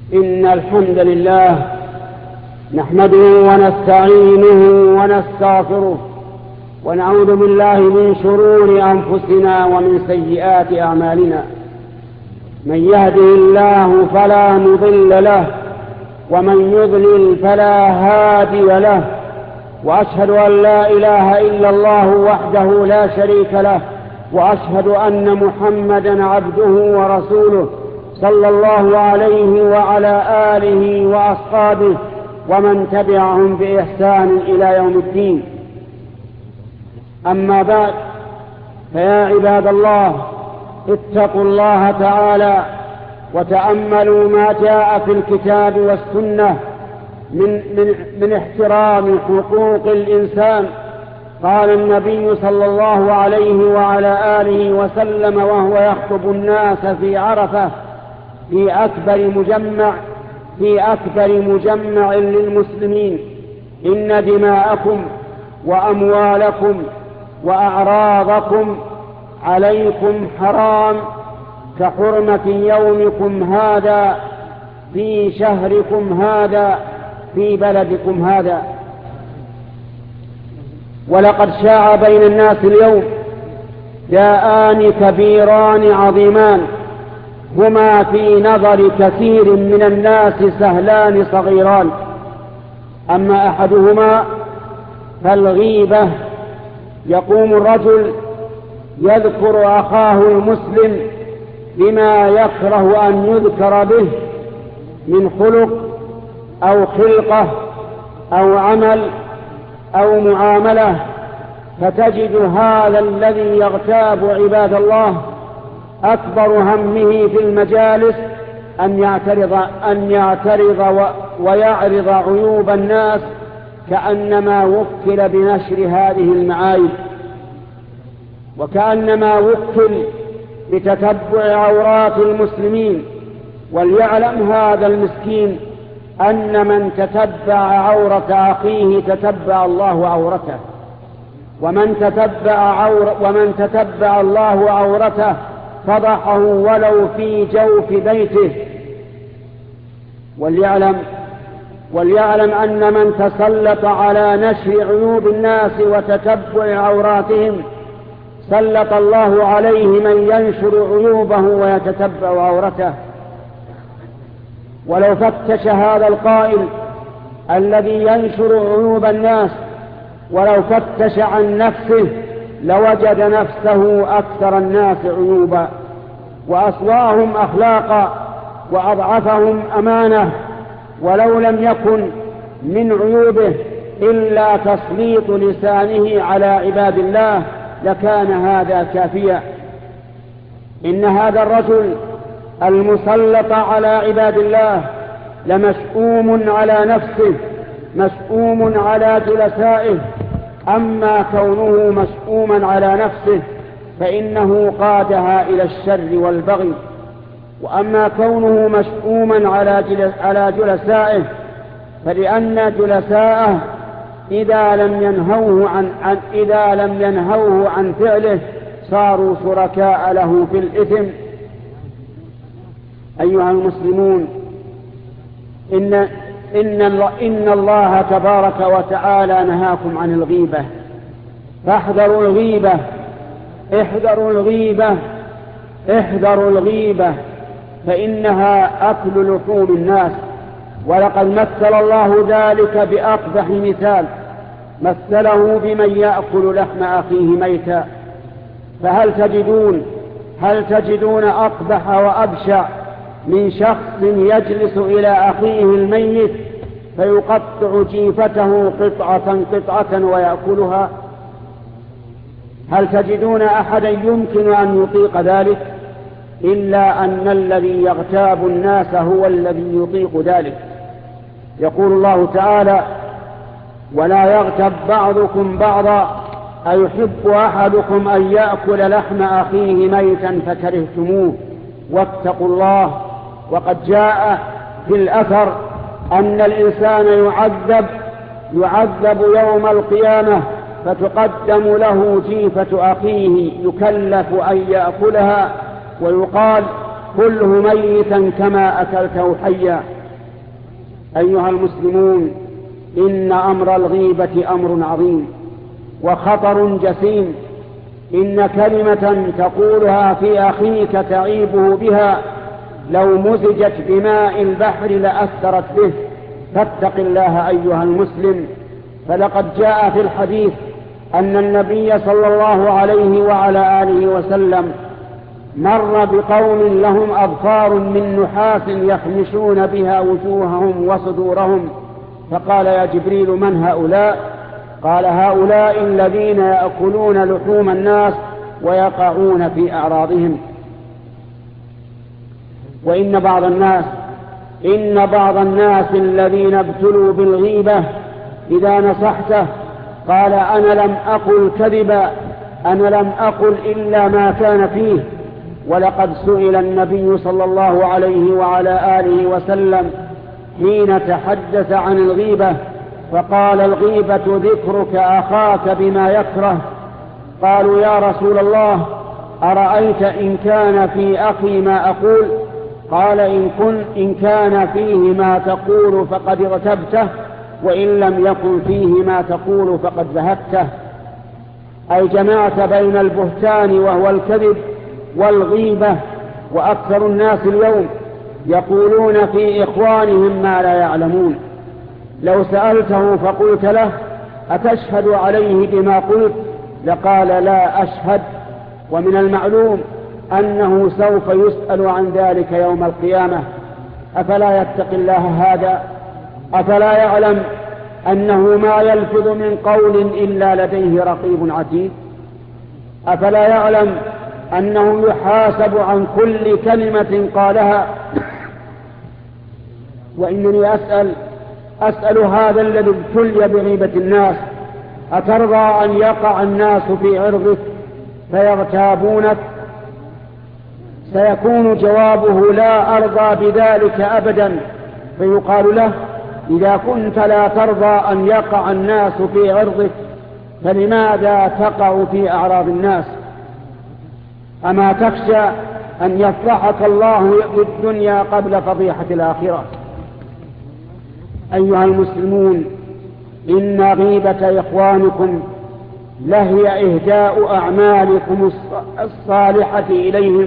إن الحمد لله نحمده ونستعينه ونستغفره ونعوذ بالله من شرور أنفسنا ومن سيئات أعمالنا. من يهده الله فلا مضل له ومن يضلل فلا هادي له، وأشهد أن لا إله إلا الله وحده لا شريك له، وأشهد أن محمدا عبده ورسوله صلى الله عليه وعلى آله وأصحابه ومن تبعهم بإحسان إلى يوم الدين. أما بعد، فيا عباد الله، اتقوا الله تعالى وتأملوا ما جاء في الكتاب والسنة من احترام حقوق الإنسان. قال النبي صلى الله عليه وعلى آله وسلم وهو يخطب الناس في عرفة في أكبر مجمع للمسلمين: إن دماءكم وأموالكم وأعراضكم عليكم حرام كحرمة يومكم هذا في شهركم هذا في بلدكم هذا. ولقد شاع بين الناس اليوم داءان كبيران عظيمان، هما في نظر كثير من الناس سهلان صغيران. أما أحدهما فالغيبة. يقوم الرجل يذكر أخاه المسلم بما يكره أن يذكر به من خلق أو خلقة أو عمل أو معاملة، فتجد هذا الذي يغتاب عباد الله أكبر همه في المجالس أن يعترض ويعرض عيوب الناس، كأنما وكل بنشر هذه المعايب، وكأنما وكل بتتبع عورات المسلمين. وليعلم هذا المسكين أن من تتبع عورة أخيه تتبع الله عورته، ومن تتبع الله عورته فضحه ولو في جوف بيته. وليعلم أن من تسلط على نشر عيوب الناس وتتبع عوراتهم سلط الله عليه من ينشر عيوبه ويتتبع عورته. ولو فتش هذا القائل الذي ينشر عيوب الناس ولو فتش عن نفسه لوجد نفسه أكثر الناس عيوبا، وأسوأهم أخلاقا، وأضعفهم أمانة. ولو لم يكن من عيوبه إلا تسليط لسانه على عباد الله لكان هذا كافيا. إن هذا الرجل المسلط على عباد الله لمشؤوم على نفسه، مشؤوم على جلسائه. أما كونه مشؤوما على نفسه فإنه قادها إلى الشر والبغي، وأما كونه مشؤوما على جلسائه فلأن جلساءه إذا لم ينهوه عن فعله صاروا شركاء له في الإثم. أيها المسلمون، إن الله تبارك وتعالى نهاكم عن الغيبة، فاحذروا الغيبة، احذروا الغيبة فإنها أكل لحوم الناس. ولقد مثل الله ذلك بأقبح مثال، مثله بمن يأكل لحم أخيه ميتا. فهل تجدون أقبح وأبشع من شخص يجلس إلى أخيه الميت فيقطع جيفته قطعة ويأكلها؟ هل تجدون أحدا يمكن أن يطيق ذلك؟ إلا أن الذي يغتاب الناس هو الذي يطيق ذلك. يقول الله تعالى: ولا يغتب بعضكم بعضا أيحب أحدكم أن يأكل لحم أخيه ميتا فكرهتموه واتقوا الله. وقد جاء في الأثر أن الإنسان يعذب يوم القيامة فتقدم له جيفة أخيه يكلف أن يأكلها، ويقال: كله ميتا كما أكلته حيا. أيها المسلمون، إن أمر الغيبة أمر عظيم وخطر جسيم. إن كلمة تقولها في أخيك تعيبه بها لو مزجت بماء البحر لأثرت به، فاتق الله أيها المسلم. فلقد جاء في الحديث أن النبي صلى الله عليه وعلى آله وسلم مر بقوم لهم أظفار من نحاس يخمشون بها وجوههم وصدورهم، فقال: يا جبريل، من هؤلاء؟ قال: هؤلاء الذين يأكلون لحوم الناس ويقعون في أعراضهم. وإن بعض الناس الذين ابتلوا بالغيبة إذا نصحته قال: أنا لم أقل كذبا، أنا لم أقل إلا ما كان فيه. ولقد سئل النبي صلى الله عليه وعلى آله وسلم حين تحدث عن الغيبة فقال: الغيبة ذكرك أخاك بما يكره. قالوا: يا رسول الله، أرأيت إن كان في أخي ما أقول؟ قال: إن كان فيه ما تقول فقد اغتبته، وإن لم يكن فيه ما تقول فقد ذهبته. أي جمعت بين البهتان وهو الكذب والغيبة. وأكثر الناس اليوم يقولون في إخوانهم ما لا يعلمون. لو سألته فقلت له: أتشهد عليه بما قلت؟ لقال: لا أشهد. ومن المعلوم أنه سوف يسأل عن ذلك يوم القيامة. أفلا يتق الله هذا؟ أفلا يعلم أنه ما يلفظ من قول إلا لديه رقيب عتيد؟ أفلا يعلم أنه يحاسب عن كل كلمة قالها؟ وإنني أسأل هذا الذي ابتلي بغيبة الناس: أترضى أن يقع الناس في عرضك فيغتابونك؟ سيكون جوابه: لا أرضى بذلك أبدا. فيقال له: إذا كنت لا ترضى أن يقع الناس في عرضك فلماذا تقع في أعراض الناس؟ أما تخشى أن يفضحك الله في الدنيا قبل فضيحة الآخرة؟ أيها المسلمون، إن غيبة إخوانكم لهي إهداء أعمالكم الصالحة إليهم،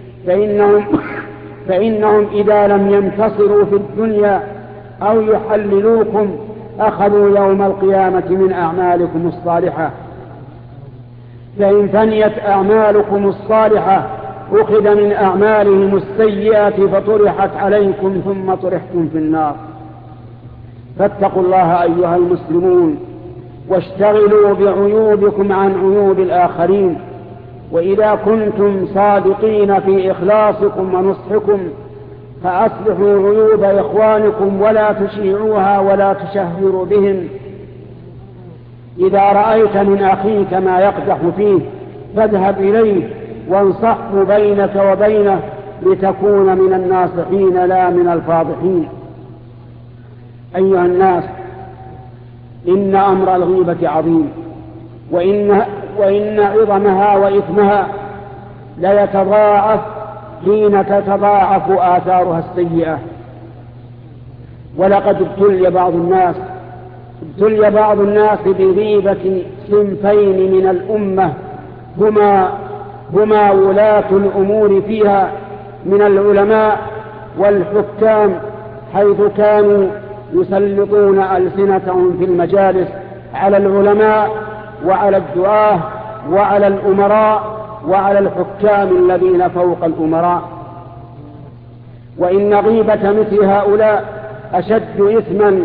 فإنهم إذا لم ينتصروا في الدنيا أو يحللوكم أخذوا يوم القيامة من أعمالكم الصالحة. فإن فنيت أعمالكم الصالحة أخذ من أعمالهم السيئة فطرحت عليكم ثم طرحتم في النار. فاتقوا الله أيها المسلمون، واشتغلوا بعيوبكم عن عيوب الآخرين. وإذا كنتم صادقين في إخلاصكم ونصحكم فأصلحوا عيوب إخوانكم ولا تشيعوها ولا تشهروا بهم. إذا رأيت من أخيك ما يقدح فيه فاذهب إليه وانصحه بينك وبينه لتكون من الناصحين لا من الفاضحين. أيها الناس، إن أمر الغيبة عظيم، وإن عظمها وإثمها ليتضاعف حين تتضاعف آثارها السيئة. ولقد ابتلي بعض الناس بغيبة صنفين من الأمة هما ولاة الأمور فيها من العلماء والحكام، حيث كانوا يسلطون ألسنتهم في المجالس على العلماء وعلى الدعاة وعلى الأمراء وعلى الحكام الذين فوق الأمراء. وإن غيبة مثل هؤلاء أشد إثما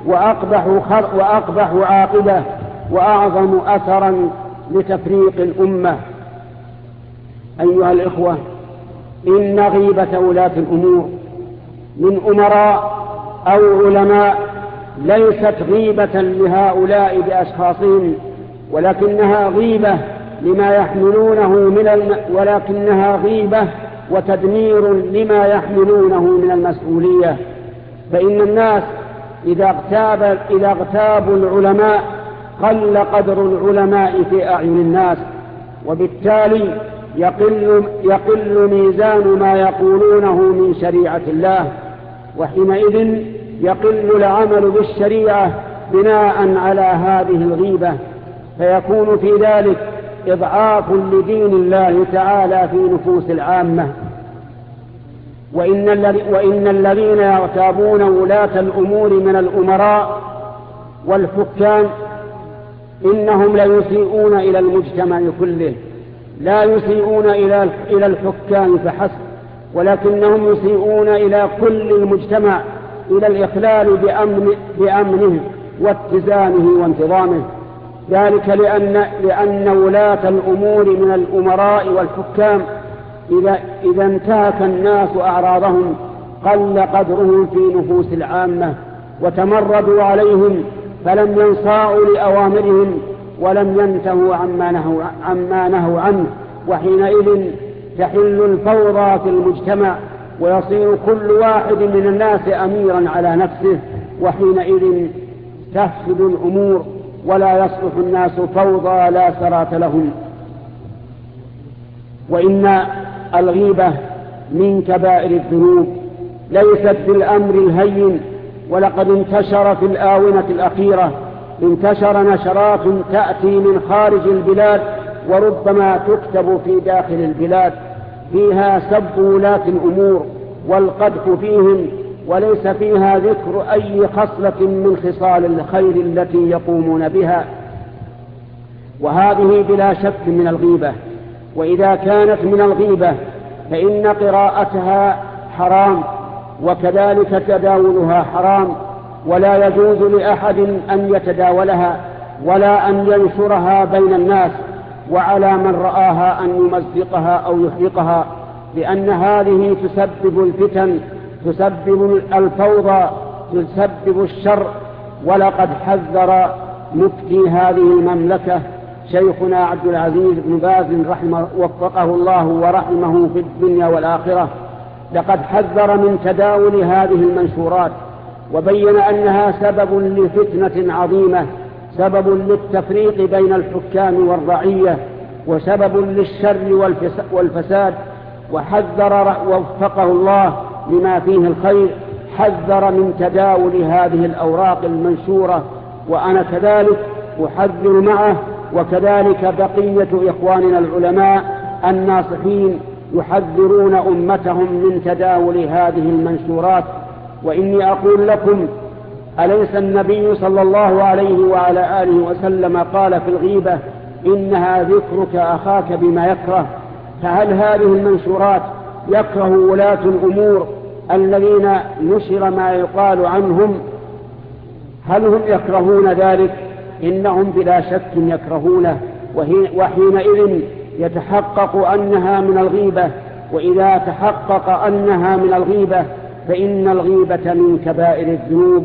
وأقبح عاقبة وأعظم أثرا لتفريق الأمة. أيها الإخوة، إن غيبة ولاة الأمور من أمراء أو علماء ليست غيبة لهؤلاء بأشخاصهم، ولكنها غيبة وتدمير لما يحملونه من المسؤولية. فإن الناس إذا اغتابوا العلماء قل قدر العلماء في أعين الناس، وبالتالي يقل ميزان ما يقولونه من شريعة الله، وحينئذ يقل العمل بالشريعة بناء على هذه الغيبة، فيكون في ذلك إضعاف لدين الله تعالى في نفوس العامة. وإن الذين يغتابون ولاة الأمور من الأمراء والحكام إنهم ليسيئون إلى المجتمع كله، لا يسيئون إلى الحكام فحسب، ولكنهم يسيئون إلى كل المجتمع، إلى الإخلال بأمنه واتزانه وانتظامه. ذلك لأن ولاة الأمور من الأمراء والحكام إذا انتهك الناس أعراضهم قل قدرهم في نفوس العامة، وتمردوا عليهم فلم ينصاعوا لأوامرهم ولم ينتهوا عما نهوا عنه، وحينئذ تحل الفوضى في المجتمع، ويصير كل واحد من الناس أميرا على نفسه، وحينئذ تفسد الأمور ولا يصلح الناس فوضى لا سرات لهم. وإن الغيبة من كبائر الذنوب ليست بالأمر الهين، ولقد انتشر في الآونة الأخيرة نشرات تأتي من خارج البلاد وربما تكتب في داخل البلاد فيها سب ولاة الأمور والقدح فيهم، وليس فيها ذكر أي خصلة من خصال الخير التي يقومون بها، وهذه بلا شك من الغيبة. وإذا كانت من الغيبة فإن قراءتها حرام، وكذلك تداولها حرام، ولا يجوز لأحد أن يتداولها ولا أن ينشرها بين الناس، وعلى من رآها أن يمزقها أو يحرقها، لأن هذه تسبب الفتن، تسبب الفوضى، تسبب الشر. ولقد حذر مفتي هذه المملكة شيخنا عبد العزيز بن باز وفقه الله ورحمه في الدنيا والآخرة، لقد حذر من تداول هذه المنشورات، وبين أنها سبب لفتنة عظيمة، سبب للتفريق بين الحكام والرعية، وسبب للشر والفساد. وحذر وفقه الله لما فيه الخير، حذر من تداول هذه الأوراق المنشورة، وأنا كذلك أحذر معه، وكذلك بقية إخواننا العلماء الناصحين يحذرون أمتهم من تداول هذه المنشورات. وإني أقول لكم، أليس النبي صلى الله عليه وعلى آله وسلم قال في الغيبة إنها ذكرك أخاك بما يكره؟ فهل هذه المنشورات يكره ولاة الأمور الذين نشر ما يقال عنهم؟ هل هم يكرهون ذلك؟ إنهم بلا شك يكرهونه، وحينئذ يتحقق أنها من الغيبة. وإذا تحقق أنها من الغيبة فإن الغيبة من كبائر الذنوب،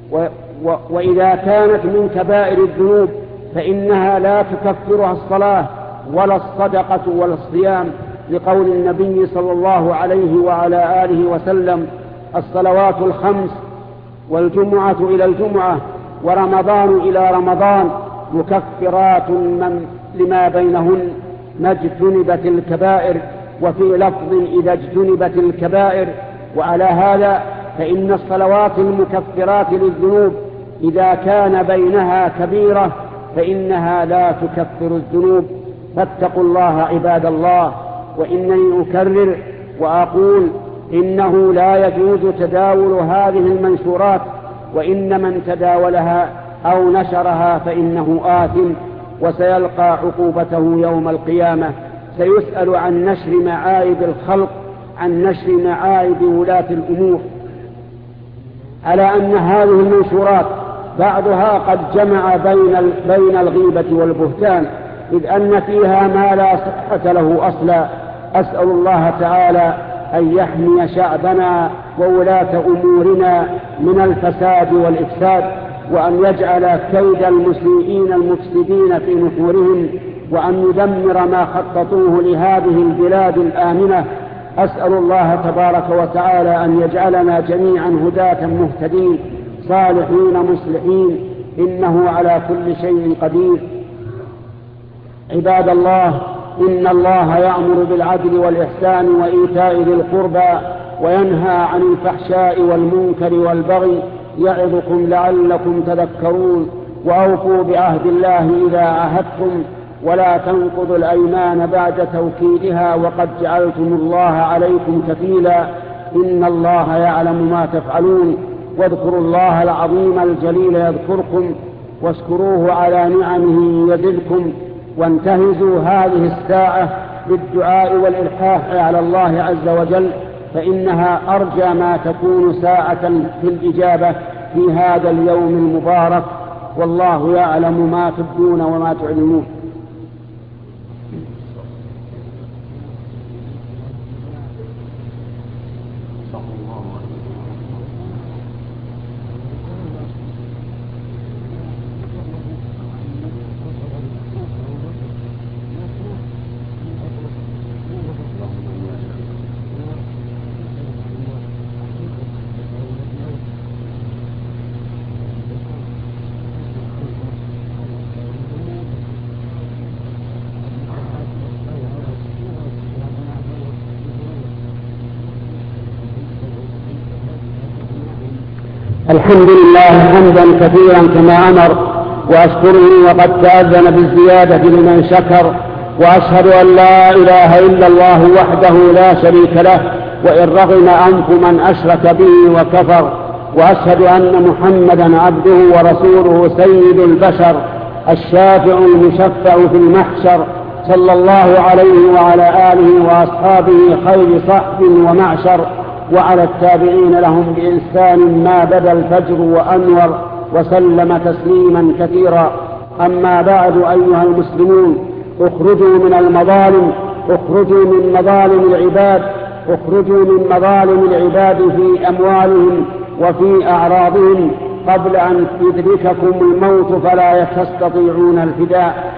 وإذا كانت من كبائر الذنوب فإنها لا تكفرها الصلاة ولا الصدقة ولا الصيام، لقول النبي صلى الله عليه وعلى آله وسلم: الصلوات الخمس والجمعة إلى الجمعة ورمضان إلى رمضان مكفرات لما بينهن ما اجتنبت الكبائر، وفي لفظ إذا اجتنبت الكبائر. وعلى هذا فإن الصلوات المكفرات للذنوب إذا كان بينها كبيرة فإنها لا تكفر الذنوب. فاتقوا الله عباد الله. وإنني أكرر وأقول إنه لا يجوز تداول هذه المنشورات، وإن من تداولها أو نشرها فإنه آثم، وسيلقى عقوبته يوم القيامة. سيسأل عن نشر معايب الخلق، عن نشر معايب ولاة الأمور. على أن هذه المنشورات بعضها قد جمع بين الغيبة والبهتان، إذ أن فيها ما لا صحة له أصلا. أسأل الله تعالى أن يحمي شعبنا وولاة أمورنا من الفساد والإفساد، وأن يجعل كيد المسيئين المفسدين في نحورهم، وأن يدمر ما خططوه لهذه البلاد الآمنة. أسأل الله تبارك وتعالى أن يجعلنا جميعا هداة مهتدين صالحين مصلحين، إنه على كل شيء قدير. عباد الله، إن الله يأمر بالعدل والإحسان وإيتاء ذي القربى، وينهى عن الفحشاء والمنكر والبغي، يعظكم لعلكم تذكرون. وأوفوا بعهد الله إذا عاهدتم ولا تنقضوا الأيمان بعد توكيدها وقد جعلتم الله عليكم كفيلا إن الله يعلم ما تفعلون. واذكروا الله العظيم الجليل يذكركم واشكروه على نعمه يزدكم. وانتهزوا هذه الساعة بالدعاء والإلحاح على الله عز وجل فإنها أرجى ما تكون ساعة في الإجابة في هذا اليوم المبارك والله يعلم ما تبدون وما تعلنون. الحمد لله حمدا كثيرا كما أمر وأشكره وقد تأذن بالزيادة لمن شكر. وأشهد أن لا إله إلا الله وحده لا شريك له وإن رغم أنف من أشرك به وكفر. وأشهد أن محمدا عبده ورسوله سيد البشر الشافع المشفع في المحشر صلى الله عليه وعلى آله وأصحابه خير صحب ومعشر وعلى التابعين لهم بإحسان ما بدا الفجر وأنور وسلم تسليما كثيرا. أما بعد أيها المسلمون اخرجوا من المظالم، اخرجوا من مظالم العباد، اخرجوا من مظالم العباد في أموالهم وفي أعراضهم قبل أن يدرككم الموت فلا تستطيعون الفداء.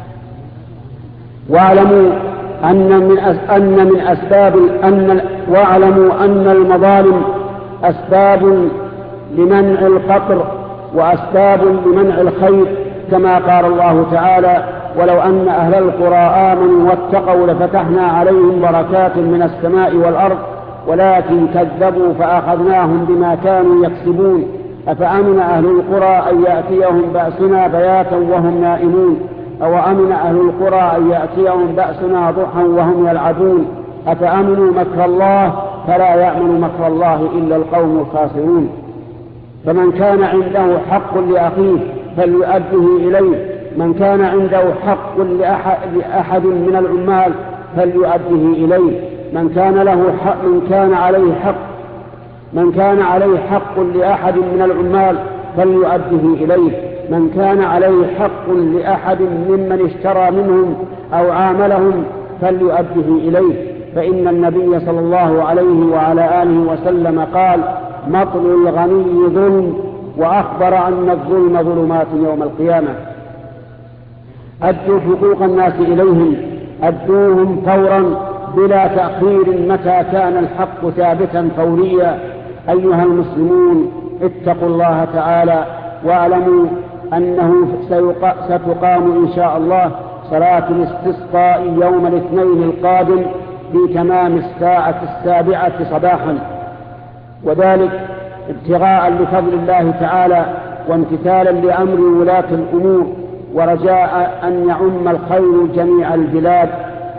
واعلموا واعلموا أن المظالم أسباب لمنع الفقر وأسباب لمنع الخير كما قال الله تعالى ولو أن أهل القرى آمنوا واتقوا لفتحنا عليهم بركات من السماء والأرض ولكن كذبوا فأخذناهم بما كانوا يكسبون. أفأمن أهل القرى أن يأتيهم بأسنا بياتا وهم نائمون أو أمن أهل القرى أن يأتيهم بأسنا ضحى وهم يلعبون أفأمنوا مكر الله فلا يأمن مكر الله إلا القوم الخاسرون. فمن كان عنده حق لأخيه فليؤده إليه، من كان عنده حق لأحد من العمال فليؤده إليه، من كان عليه حق لأحد من العمال فليؤده إليه، من كان عليه حق لأحد ممن اشترى منهم أو عاملهم فليؤده إليه. فإن النبي صلى الله عليه وعلى آله وسلم قال مطل الغني ظلم وأخبر أن الظلم ظلمات يوم القيامة. أدوا حقوق الناس إليهم، أدوهم فورا بلا تأخير متى كان الحق ثابتا فوريا. أيها المسلمون اتقوا الله تعالى واعلموا أنه ستقام إن شاء الله صلاة الاستسقاء يوم الاثنين القادم في تمام الساعة 7 صباحا، وذلك ابتغاء لفضل الله تعالى وامتثالا لأمر ولاة الأمور ورجاء أن يعم الخير جميع البلاد.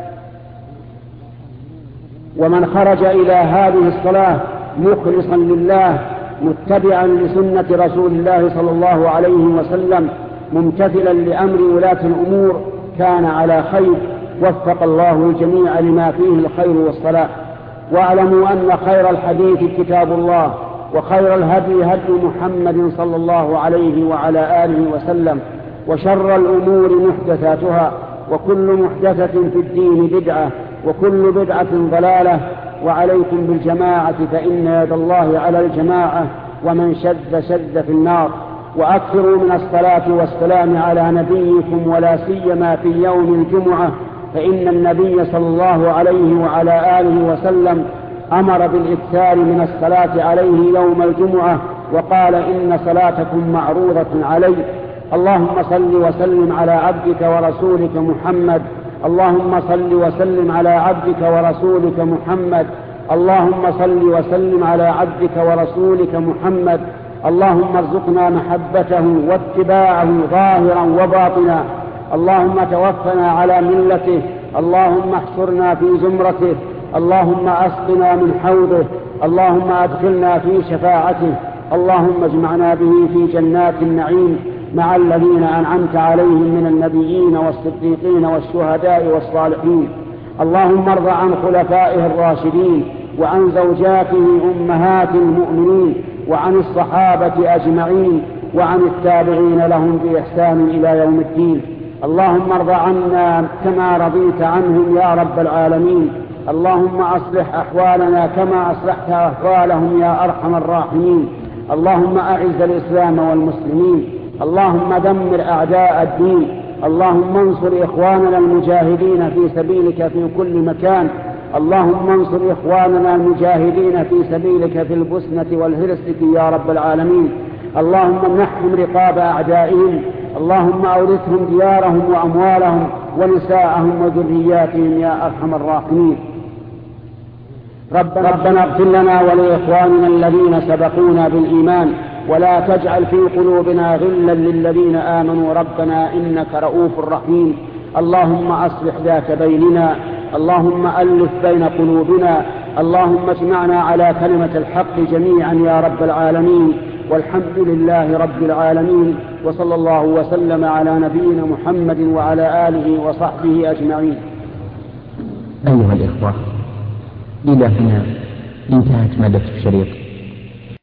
ومن خرج إلى هذه الصلاة مخلصا لله متبعا لسنة رسول الله صلى الله عليه وسلم ممتثلا لأمر ولاة الأمور كان على خير، وفق الله الجميع لما فيه الخير والصلاح. واعلموا أن خير الحديث كتاب الله وخير الهدي هدي محمد صلى الله عليه وعلى آله وسلم وشر الأمور محدثاتها وكل محدثة في الدين بدعة وكل بدعة ضلالة. وعليكم بالجماعة فإن يد الله على الجماعة ومن شد في النار. وأكثروا من الصلاة والسلام على نبيكم ولا سيما في يوم الجمعة، فإن النبي صلى الله عليه وعلى آله وسلم أمر بالإكثار من الصلاة عليه يوم الجمعة وقال إن صلاتكم معروضة علي. اللهم صل وسلم على عبدك ورسولك محمد، اللهم صل وسلم على عبدك ورسولك محمد، اللهم صل وسلم على عبدك ورسولك محمد. اللهم ارزقنا محبته واتباعه ظاهرا وباطنا. اللهم توفنا على ملته. اللهم احشرنا في زمرته. اللهم اسقنا من حوضه. اللهم ادخلنا في شفاعته. اللهم اجمعنا به في جنات النعيم مع الذين أنعمت عليهم من النبيين والصديقين والشهداء والصالحين. اللهم ارض عن خلفائه الراشدين وعن زوجاته أمهات المؤمنين وعن الصحابة أجمعين وعن التابعين لهم بإحسان إلى يوم الدين. اللهم ارض عنا كما رضيت عنهم يا رب العالمين. اللهم أصلح أحوالنا كما أصلحت أحوالهم يا أرحم الراحمين. اللهم أعز الإسلام والمسلمين. اللهم دمر أعداء الدين. اللهم انصر إخواننا المجاهدين في سبيلك في كل مكان. اللهم انصر إخواننا المجاهدين في سبيلك في البوسنة والهرسك يا رب العالمين. اللهم نحكم رقاب أعدائهم. اللهم أورثهم ديارهم وأموالهم ونساءهم وذرياتهم يا أرحم الراحمين. ربنا اغفر لنا ولإخواننا الذين سبقونا بالإيمان ولا تجعل في قلوبنا غلا للذين آمنوا ربنا إنك رؤوف رحيم. اللهم أصلح ذات بيننا. اللهم ألف بين قلوبنا. اللهم اجمعنا على كلمة الحق جميعا يا رب العالمين. والحمد لله رب العالمين، وصلى الله وسلم على نبينا محمد وعلى آله وصحبه أجمعين. أيها الإخوة، إلى هنا انتهت مادة الشريط.